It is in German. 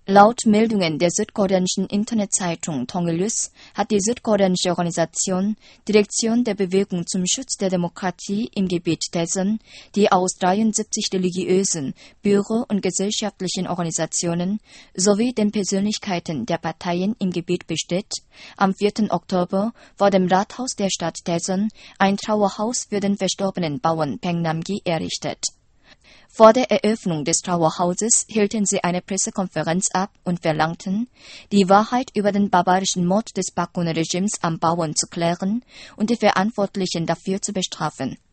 Laut Meldungen der südkoreanischen Internetzeitung Tongilus hat die südkoreanische Organisation Direktion der Bewegung zum Schutz der Demokratie im Gebiet Daesan, die aus 73 religiösen, büro- und gesellschaftlichen Organisationen sowie den Persönlichkeiten der Parteien im Gebiet besteht, am 4. Oktober vor dem Rathaus der Stadt Daesan ein Trauerhaus für den verstorbenen Bauern Baek Nam-gi errichtet. Vor der Eröffnung des Trauerhauses hielten sie eine Pressekonferenz ab und verlangten, die Wahrheit über den barbarischen Mord des Park Geun-hye-Regimes am Bauern zu klären und die Verantwortlichen dafür zu bestrafen.